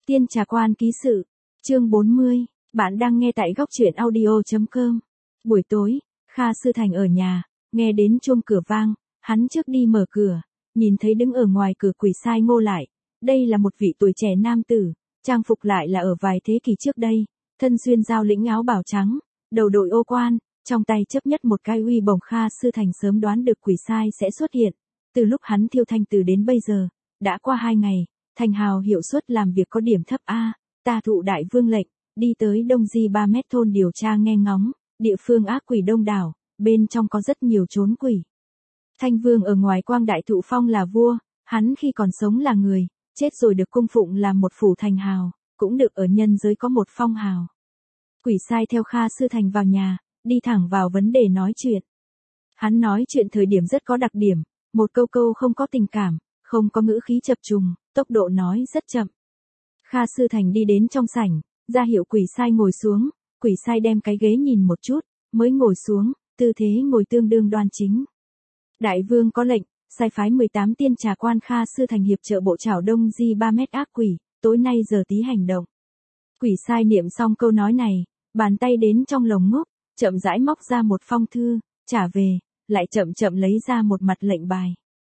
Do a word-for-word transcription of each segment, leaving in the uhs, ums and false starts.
Tiên Trà Quan ký sự, chương bốn mươi, bạn đang nghe tại góc truyện audio.com. Buổi tối, Kha Sư Thành ở nhà, nghe đến chuông cửa vang, hắn trước đi mở cửa, nhìn thấy đứng ở ngoài cửa Quỷ Sai Ngô Lại. Đây là một vị tuổi trẻ nam tử, trang phục lại là ở vài thế kỷ trước đây, thân xuyên dao lĩnh áo bào trắng, đầu đội ô quan, trong tay chấp nhất một cái uy bổng. Kha Sư Thành sớm đoán được Quỷ Sai sẽ xuất hiện, từ lúc hắn thiêu thanh từ đến bây giờ, đã qua hai ngày. Thành hào hiệu suất làm việc có điểm thấp a, ta thụ đại vương lệnh, đi tới Đông Di ba mét thôn điều tra nghe ngóng, địa phương ác quỷ đông đảo, bên trong có rất nhiều trốn quỷ. Thanh vương ở ngoài quang đại thụ phong là vua, hắn khi còn sống là người, chết rồi được cung phụng làm một phủ thành hào, cũng được ở nhân giới có một phong hào. Quỷ Sai theo Kha Sư Thành vào nhà, đi thẳng vào vấn đề nói chuyện. Hắn nói chuyện thời điểm rất có đặc điểm, một câu câu không có tình cảm, không có ngữ khí chập trùng, tốc độ nói rất chậm. Kha Sư Thành đi đến trong sảnh, ra hiệu Quỷ Sai ngồi xuống, Quỷ Sai đem cái ghế nhìn một chút, mới ngồi xuống, tư thế ngồi tương đương đoan chính. Đại vương có lệnh, sai phái mười tám tiên trà quan Kha Sư Thành hiệp trợ bộ trảo Đông Di ba mét ác quỷ, tối nay giờ tí hành động. Quỷ Sai niệm xong câu nói này, bàn tay đến trong lồng ngúc, chậm rãi móc ra một phong thư, trả về, lại chậm chậm lấy ra một mặt lệnh bài.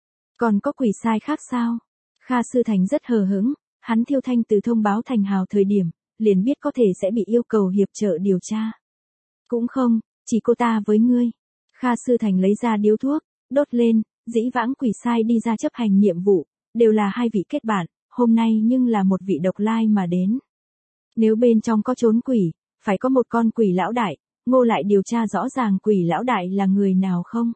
Còn có Quỷ Sai khác sao? Kha Sư Thành rất hờ hững, hắn thiêu thanh từ thông báo thành hào thời điểm, liền biết có thể sẽ bị yêu cầu hiệp trợ điều tra. Cũng không, chỉ cô ta với ngươi. Kha Sư Thành lấy ra điếu thuốc, đốt lên, dĩ vãng Quỷ Sai đi ra chấp hành nhiệm vụ, đều là hai vị kết bạn, hôm nay nhưng là một vị độc lai mà đến. Nếu bên trong có trốn quỷ, phải có một con quỷ lão đại, Ngô Lại điều tra rõ ràng quỷ lão đại là người nào không?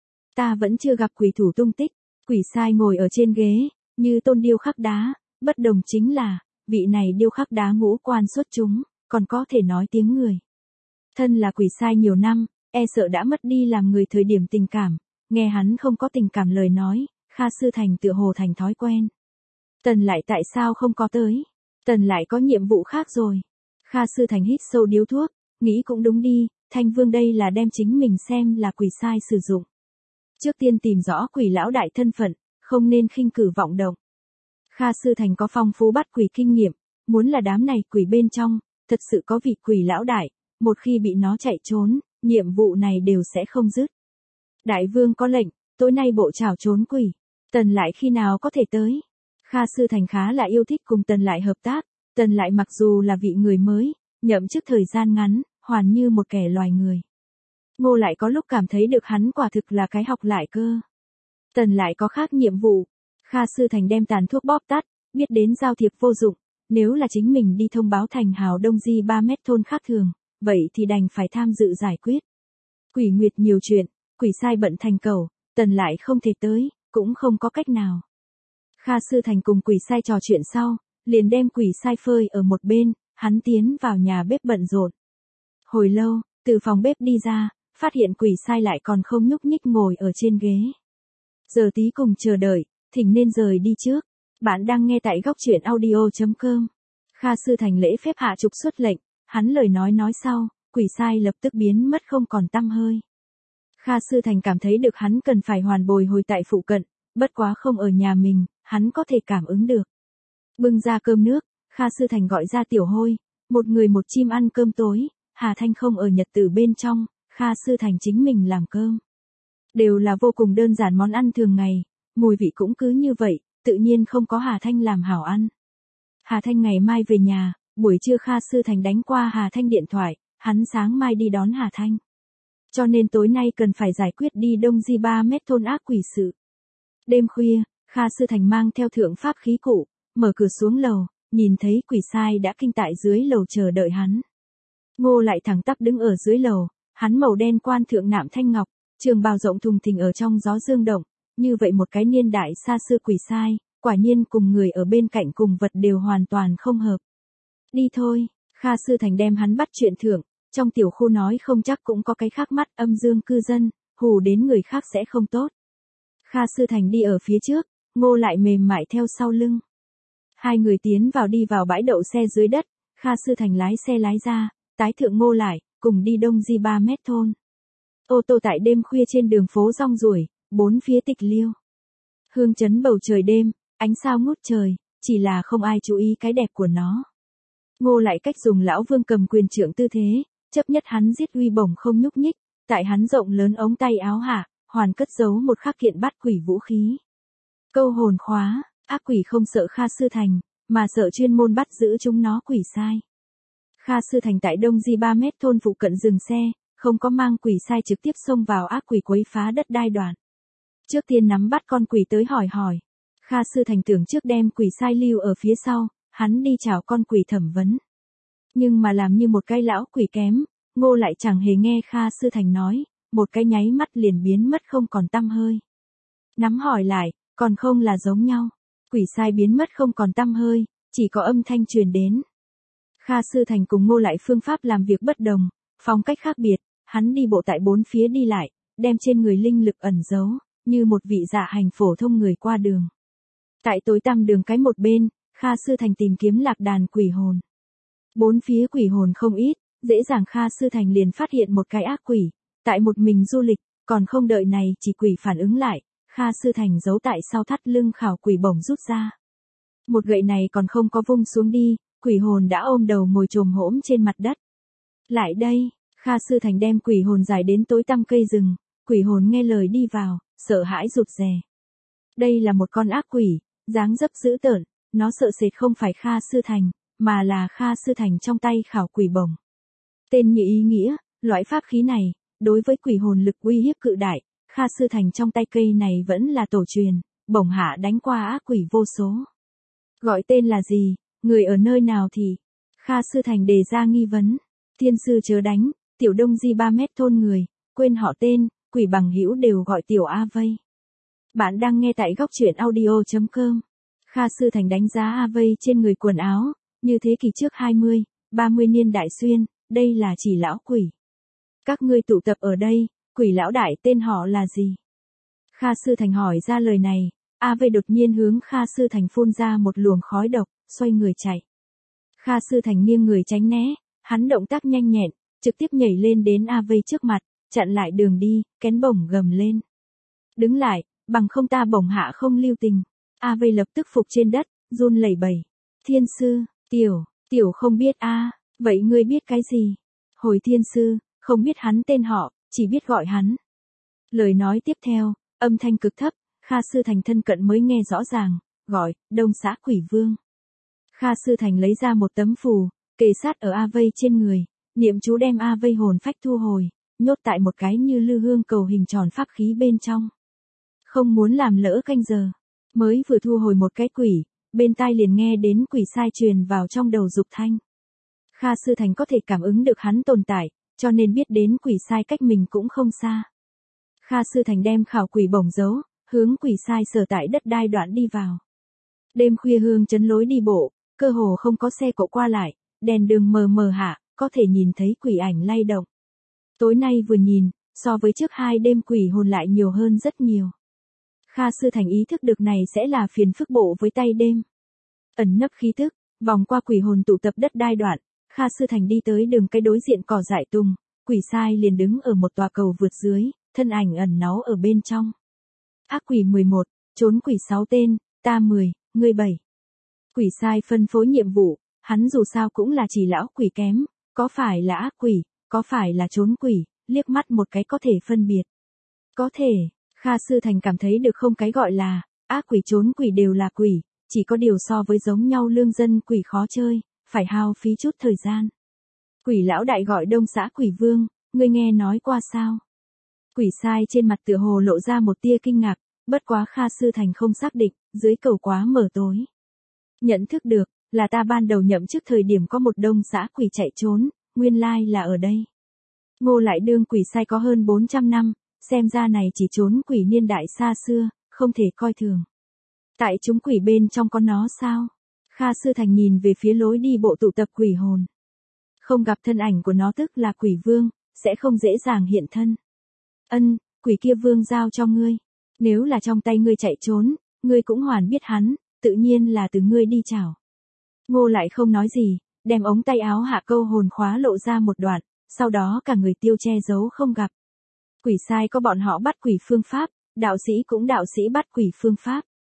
Ta vẫn chưa gặp quỷ thủ tung tích. Quỷ Sai ngồi ở trên ghế, như tôn điêu khắc đá, bất đồng chính là, vị này điêu khắc đá ngũ quan xuất chúng, còn có thể nói tiếng người. Thân là Quỷ Sai nhiều năm, e sợ đã mất đi làm người thời điểm tình cảm, nghe hắn không có tình cảm lời nói, Kha Sư Thành tựa hồ thành thói quen. Tần Lại tại sao không có tới? Tần Lại có nhiệm vụ khác rồi. Kha Sư Thành hít sâu điếu thuốc, nghĩ cũng đúng đi, Thanh Vương đây là đem chính mình xem là Quỷ Sai sử dụng. Trước tiên tìm rõ quỷ lão đại thân phận, không nên khinh cử vọng động. Kha Sư Thành có phong phú bắt quỷ kinh nghiệm, muốn là đám này quỷ bên trong, thật sự có vị quỷ lão đại, một khi bị nó chạy trốn, nhiệm vụ này đều sẽ không dứt. Đại vương có lệnh, tối nay bộ trảo trốn quỷ, Tần Lại khi nào có thể tới? Kha Sư Thành khá là yêu thích cùng Tần Lại hợp tác, Tần Lại mặc dù là vị người mới, nhậm chức thời gian ngắn, hoàn như một kẻ loài người. Ngô Lại có lúc cảm thấy được hắn quả thực là cái học lại cơ. Tần Lại có khác nhiệm vụ. Kha Sư Thành đem tàn thuốc bóp tắt, biết đến giao thiệp vô dụng, nếu là chính mình đi thông báo thành hào Đông Di ba mét thôn khác thường, vậy thì đành phải tham dự giải quyết. Quỷ Nguyệt nhiều chuyện, Quỷ Sai bận thành cầu, Tần Lại không thể tới, cũng không có cách nào. Kha Sư Thành cùng Quỷ Sai trò chuyện sau, liền đem Quỷ Sai phơi ở một bên, hắn tiến vào nhà bếp bận rộn. Hồi lâu, từ phòng bếp đi ra, phát hiện Quỷ Sai lại còn không nhúc nhích ngồi ở trên ghế. Giờ tí cùng chờ đợi, thỉnh nên rời đi trước. Bạn đang nghe tại góc truyện audio.com. Kha Sư Thành lễ phép hạ trục xuất lệnh, hắn lời nói nói sau, Quỷ Sai lập tức biến mất không còn tăm hơi. Kha Sư Thành cảm thấy được hắn cần phải hoàn bồi hồi tại phụ cận, bất quá không ở nhà mình, hắn có thể cảm ứng được. Bưng ra cơm nước, Kha Sư Thành gọi ra Tiểu Hôi, một người một chim ăn cơm tối, Hà Thanh không ở nhật tử bên trong, Kha Sư Thành chính mình làm cơm. Đều là vô cùng đơn giản món ăn thường ngày, mùi vị cũng cứ như vậy, tự nhiên không có Hà Thanh làm hảo ăn. Hà Thanh ngày mai về nhà, buổi trưa Kha Sư Thành đánh qua Hà Thanh điện thoại, hắn sáng mai đi đón Hà Thanh. Cho nên tối nay cần phải giải quyết đi Đông Di ba mét thôn ác quỷ sự. Đêm khuya, Kha Sư Thành mang theo thượng pháp khí cụ, mở cửa xuống lầu, nhìn thấy Quỷ Sai đã kinh tại dưới lầu chờ đợi hắn. Ngô Lại thẳng tắp đứng ở dưới lầu, hắn màu đen quan thượng nạm thanh ngọc, trường bào rộng thùng thình ở trong gió dương động, như vậy một cái niên đại xa xưa Quỷ Sai, quả nhiên cùng người ở bên cạnh cùng vật đều hoàn toàn không hợp. Đi thôi, Kha Sư Thành đem hắn bắt chuyện thưởng, trong tiểu khu nói không chắc cũng có cái khác mắt âm dương cư dân, hù đến người khác sẽ không tốt. Kha Sư Thành đi ở phía trước, Ngô Lại mềm mại theo sau lưng. Hai người tiến vào đi vào bãi đậu xe dưới đất, Kha Sư Thành lái xe lái ra, tái thượng Ngô Lại, cùng đi Đông Di ba mét thôn. Ô tô tại đêm khuya trên đường phố rong ruổi, bốn phía tịch liêu. Hương chấn bầu trời đêm, ánh sao ngút trời, chỉ là không ai chú ý cái đẹp của nó. Ngô lại cách dùng lão vương cầm quyền trượng tư thế, chấp nhất hắn giết uy bổng không nhúc nhích, tại hắn rộng lớn ống tay áo hạ, hoàn cất giấu một khắc kiện bát quỷ vũ khí. Câu hồn khóa, ác quỷ không sợ Kha Sư Thành, mà sợ chuyên môn bắt giữ chúng nó quỷ sai. Kha Sư Thành tại Đông Di ba mét thôn phụ cận dừng xe, không có mang quỷ sai trực tiếp xông vào ác quỷ quấy phá đất đai đoạn. Trước tiên nắm bắt con quỷ tới hỏi hỏi. Kha Sư Thành tưởng trước đem quỷ sai lưu ở phía sau, hắn đi chào con quỷ thẩm vấn. Nhưng mà làm như một cái lão quỷ kém, Ngô lại chẳng hề nghe Kha Sư Thành nói, một cái nháy mắt liền biến mất không còn tăm hơi. Nắm hỏi lại, còn không là giống nhau. Quỷ sai biến mất không còn tăm hơi, chỉ có âm thanh truyền đến. Kha Sư Thành cùng Ngô lại phương pháp làm việc bất đồng, phong cách khác biệt, hắn đi bộ tại bốn phía đi lại, đem trên người linh lực ẩn giấu, như một vị dạ hành phổ thông người qua đường. Tại tối tăm đường cái một bên, Kha Sư Thành tìm kiếm lạc đàn quỷ hồn. Bốn phía quỷ hồn không ít, dễ dàng Kha Sư Thành liền phát hiện một cái ác quỷ, tại một mình du lịch, còn không đợi này chỉ quỷ phản ứng lại, Kha Sư Thành giấu tại sau thắt lưng khảo quỷ bổng rút ra. Một gậy này còn không có vung xuống đi, quỷ hồn đã ôm đầu ngồi chồm hổm trên mặt đất. Lại đây, Kha Sư Thành đem quỷ hồn giải đến tối tăm cây rừng, quỷ hồn nghe lời đi vào, sợ hãi rụt rè. Đây là một con ác quỷ, dáng dấp dữ tợn, nó sợ sệt không phải Kha Sư Thành, mà là Kha Sư Thành trong tay khảo quỷ bổng. Tên như ý nghĩa, loại pháp khí này, đối với quỷ hồn lực uy hiếp cự đại, Kha Sư Thành trong tay cây này vẫn là tổ truyền, bổng hạ đánh qua ác quỷ vô số. Gọi tên là gì, người ở nơi nào thì? Kha Sư Thành đề ra nghi vấn. Thiên sư chớ đánh, tiểu Đông Di ba mét thôn người, quên họ tên, quỷ bằng hữu đều gọi tiểu A Vây. Bạn đang nghe tại góc truyện audio chấm com. Kha Sư Thành đánh giá A Vây trên người quần áo, như thế kỷ trước hai mươi, ba mươi niên đại xuyên, đây là chỉ lão quỷ. Các ngươi tụ tập ở đây, quỷ lão đại tên họ là gì? Kha Sư Thành hỏi ra lời này, A Vây đột nhiên hướng Kha Sư Thành phun ra một luồng khói độc, xoay người chạy. Kha Sư Thành nghiêng người tránh né, hắn động tác nhanh nhẹn, trực tiếp nhảy lên đến A Vây trước mặt, chặn lại đường đi, kén bổng gầm lên. Đứng lại, bằng không ta bổng hạ không lưu tình. A Vây lập tức phục trên đất, run lẩy bẩy. Thiên sư, tiểu, tiểu không biết a, vậy ngươi biết cái gì? Hồi thiên sư, không biết hắn tên họ, chỉ biết gọi hắn. Lời nói tiếp theo, âm thanh cực thấp, Kha Sư Thành thân cận mới nghe rõ ràng, gọi, Đông Xã Quỷ Vương. Kha Sư Thành lấy ra một tấm phù, kề sát ở A Vây trên người, niệm chú đem A Vây hồn phách thu hồi, nhốt tại một cái như lư hương cầu hình tròn pháp khí bên trong. Không muốn làm lỡ canh giờ, mới vừa thu hồi một cái quỷ, bên tai liền nghe đến quỷ sai truyền vào trong đầu dục thanh. Kha Sư Thành có thể cảm ứng được hắn tồn tại, cho nên biết đến quỷ sai cách mình cũng không xa. Kha Sư Thành đem khảo quỷ bổng giấu, hướng quỷ sai sở tại đất đai đoạn đi vào. Đêm khuya hương chấn lối đi bộ, cơ hồ không có xe cộ qua lại, đèn đường mờ mờ hạ, có thể nhìn thấy quỷ ảnh lay động. Tối nay vừa nhìn, so với trước hai đêm quỷ hồn lại nhiều hơn rất nhiều. Kha Sư Thành ý thức được này sẽ là phiền phức bộ với tay đêm. Ẩn nấp khí tức, vòng qua quỷ hồn tụ tập đất đai đoạn, Kha Sư Thành đi tới đường cái đối diện cỏ dại tùng, quỷ sai liền đứng ở một tòa cầu vượt dưới, thân ảnh ẩn náu ở bên trong. Ác quỷ mười một, trốn quỷ sáu tên, ta mười, ngươi bảy. Quỷ sai phân phối nhiệm vụ, hắn dù sao cũng là chỉ lão quỷ kém, có phải là ác quỷ, có phải là trốn quỷ, liếc mắt một cái có thể phân biệt. Có thể, Kha Sư Thành cảm thấy được không cái gọi là, ác quỷ trốn quỷ đều là quỷ, chỉ có điều so với giống nhau lương dân quỷ khó chơi, phải hao phí chút thời gian. Quỷ lão đại gọi Đông Xã Quỷ Vương, ngươi nghe nói qua sao? Quỷ sai trên mặt tựa hồ lộ ra một tia kinh ngạc, bất quá Kha Sư Thành không xác định, dưới cầu quá mờ tối. Nhận thức được, là ta ban đầu nhậm chức thời điểm có một Đông Xã Quỷ chạy trốn, nguyên lai là ở đây. Ngô lại đương quỷ sai có hơn bốn trăm năm, xem ra này chỉ trốn quỷ niên đại xa xưa, không thể coi thường. Tại chúng quỷ bên trong có nó sao? Kha Sư Thành nhìn về phía lối đi bộ tụ tập quỷ hồn. Không gặp thân ảnh của nó tức là quỷ vương, sẽ không dễ dàng hiện thân. Ân, quỷ kia vương giao cho ngươi. Nếu là trong tay ngươi chạy trốn, ngươi cũng hoàn biết hắn, tự nhiên là từ ngươi đi chảo. Ngô lại không nói gì, đem ống tay áo hạ câu hồn khóa lộ ra một đoạn, sau đó cả người tiêu che giấu không gặp. Quỷ sai có bọn họ bắt quỷ phương pháp, đạo sĩ cũng đạo sĩ bắt quỷ phương pháp.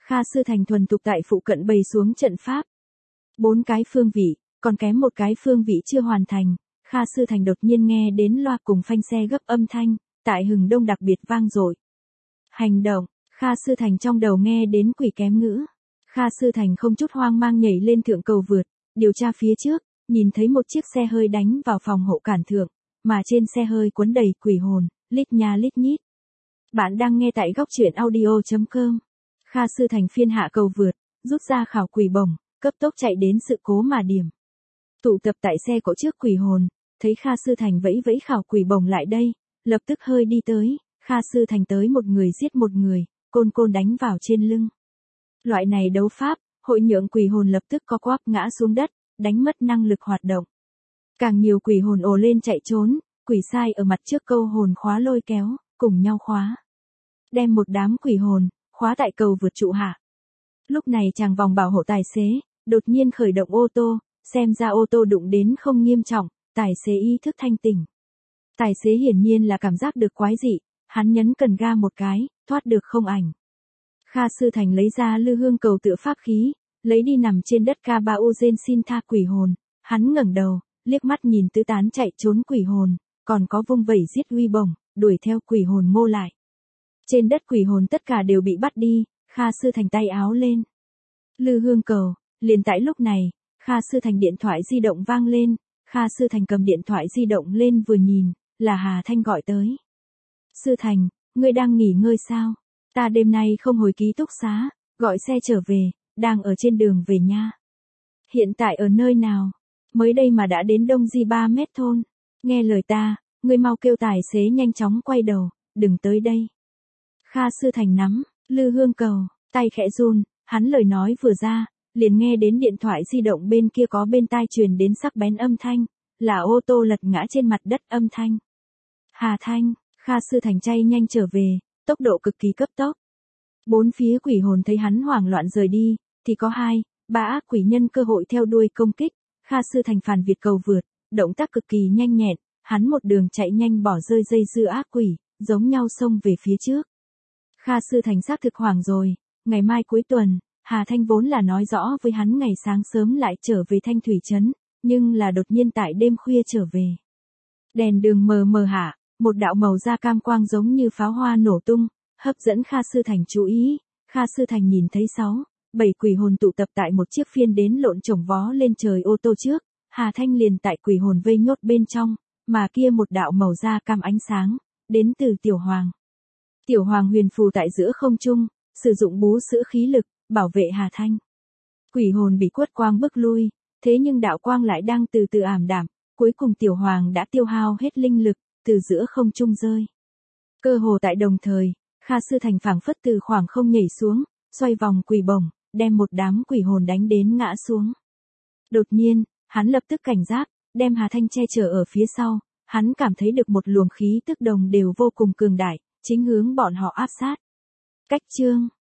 Kha Sư Thành thuần tục tại phụ cận bày xuống trận pháp. Bốn cái phương vị, còn kém một cái phương vị chưa hoàn thành, Kha Sư Thành đột nhiên nghe đến loa cùng phanh xe gấp âm thanh, tại hừng đông đặc biệt vang dội. Hành động, Kha Sư Thành trong đầu nghe đến quỷ kém ngữ. Kha Sư Thành không chút hoang mang nhảy lên thượng cầu vượt, điều tra phía trước, nhìn thấy một chiếc xe hơi đánh vào phòng hậu cản thượng, mà trên xe hơi cuốn đầy quỷ hồn, lít nha lít nhít. Bạn đang nghe tại góc truyện audio chấm com. Kha Sư Thành phiên hạ cầu vượt, rút ra khảo quỷ bổng, cấp tốc chạy đến sự cố mà điểm. Tụ tập tại xe cộ trước quỷ hồn, thấy Kha Sư Thành vẫy vẫy khảo quỷ bổng lại đây, lập tức hơi đi tới, Kha Sư Thành tới một người giết một người, côn côn đánh vào trên lưng. Loại này đấu pháp, hội nhượng quỷ hồn lập tức co quắp ngã xuống đất, đánh mất năng lực hoạt động. Càng nhiều quỷ hồn ồ lên chạy trốn, quỷ sai ở mặt trước câu hồn khóa lôi kéo, cùng nhau khóa. Đem một đám quỷ hồn, khóa tại cầu vượt trụ hạ. Lúc này chàng vòng bảo hộ tài xế, đột nhiên khởi động ô tô, xem ra ô tô đụng đến không nghiêm trọng, tài xế ý thức thanh tỉnh. Tài xế hiển nhiên là cảm giác được quái dị, hắn nhấn cần ga một cái, thoát được không ảnh. Kha Sư Thành lấy ra lư hương cầu tựa pháp khí, lấy đi nằm trên đất ca ba ô gen xin tha quỷ hồn, hắn ngẩng đầu, liếc mắt nhìn tứ tán chạy trốn quỷ hồn, còn có vung vẩy giết uy bổng, đuổi theo quỷ hồn mô lại. Trên đất quỷ hồn tất cả đều bị bắt đi, Kha Sư Thành tay áo lên. Lư hương cầu, liền tại lúc này, Kha Sư Thành điện thoại di động vang lên, Kha Sư Thành cầm điện thoại di động lên vừa nhìn, là Hà Thanh gọi tới. Sư Thành, ngươi đang nghỉ ngơi sao? Ta đêm nay không hồi ký túc xá, gọi xe trở về, đang ở trên đường về nha. Hiện tại ở nơi nào? Mới đây mà đã đến Đông Di ba mét thôn. Nghe lời ta, ngươi mau kêu tài xế nhanh chóng quay đầu, đừng tới đây. Kha Sư Thành nắm, lư hương cầu, tay khẽ run, hắn lời nói vừa ra, liền nghe đến điện thoại di động bên kia có bên tai truyền đến sắc bén âm thanh, là ô tô lật ngã trên mặt đất âm thanh. Hà Thanh, Kha Sư Thành chay nhanh trở về, tốc độ cực kỳ cấp tốc. Bốn phía quỷ hồn thấy hắn hoảng loạn rời đi, thì có hai, ba ác quỷ nhân cơ hội theo đuôi công kích, Kha Sư Thành phản việt cầu vượt, động tác cực kỳ nhanh nhẹn, hắn một đường chạy nhanh bỏ rơi dây dưa ác quỷ, giống nhau xông về phía trước. Kha Sư Thành xác thực hoảng rồi, ngày mai cuối tuần, Hà Thanh vốn là nói rõ với hắn ngày sáng sớm lại trở về Thanh Thủy Trấn, nhưng là đột nhiên tại đêm khuya trở về. Đèn đường mờ mờ hạ, một đạo màu da cam quang giống như pháo hoa nổ tung, hấp dẫn Kha Sư Thành chú ý. Kha Sư Thành nhìn thấy sáu, bảy quỷ hồn tụ tập tại một chiếc phiên đến lộn chồng vó lên trời ô tô trước, Hà Thanh liền tại quỷ hồn vây nhốt bên trong, mà kia một đạo màu da cam ánh sáng, đến từ Tiểu Hoàng. Tiểu Hoàng huyền phù tại giữa không trung, sử dụng bú sữa khí lực, bảo vệ Hà Thanh. Quỷ hồn bị quất quang bức lui, thế nhưng đạo quang lại đang từ từ ảm đạm, cuối cùng Tiểu Hoàng đã tiêu hao hết linh lực, từ giữa không trung rơi. Cơ hồ tại đồng thời, Kha Sư Thành phảng phất từ khoảng không nhảy xuống, xoay vòng quỷ bổng, đem một đám quỷ hồn đánh đến ngã xuống. Đột nhiên, hắn lập tức cảnh giác, đem Hà Thanh che chở ở phía sau, hắn cảm thấy được một luồng khí tức đồng đều vô cùng cường đại, chính hướng bọn họ áp sát. Cách chương